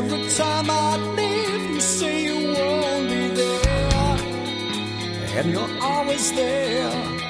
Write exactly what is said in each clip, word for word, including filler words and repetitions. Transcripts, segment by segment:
Every time I leave, you say you won't be there, and you're always there.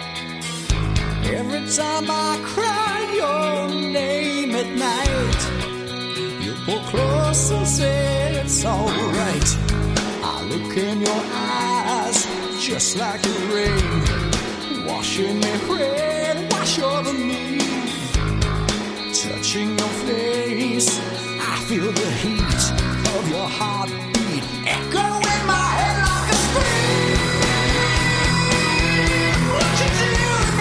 Every time I cry your name at night, you pull close and say it's alright. I look in your eyes just like the rain, washing me clean, wash over me. Touching your face, I feel the heat of your heartbeat echo in my head like a scream. What you do to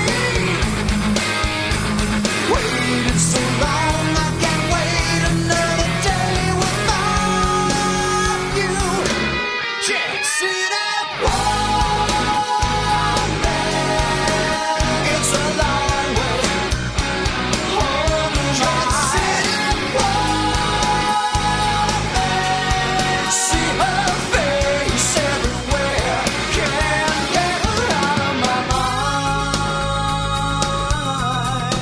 me? Waited so long, I can't wait another day without you. Can't see that wall, man. It's a long way. Hold me right. See that wall, man. See her face everywhere. Can't get her out of my mind.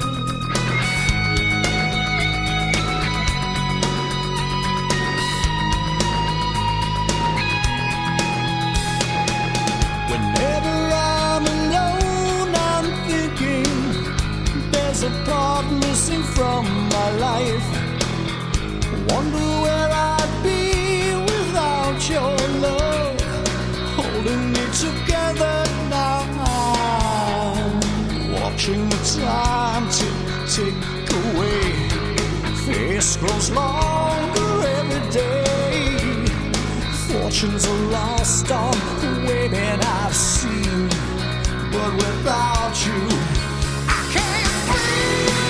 Whenever I'm alone, I'm thinking there's a part missing from my life. Wonder where I'd be without your love, holding me together now. Watching the time tick, tick away. Face grows longer every day. Fortunes are lost on the women I've seen, but without you, I can't breathe.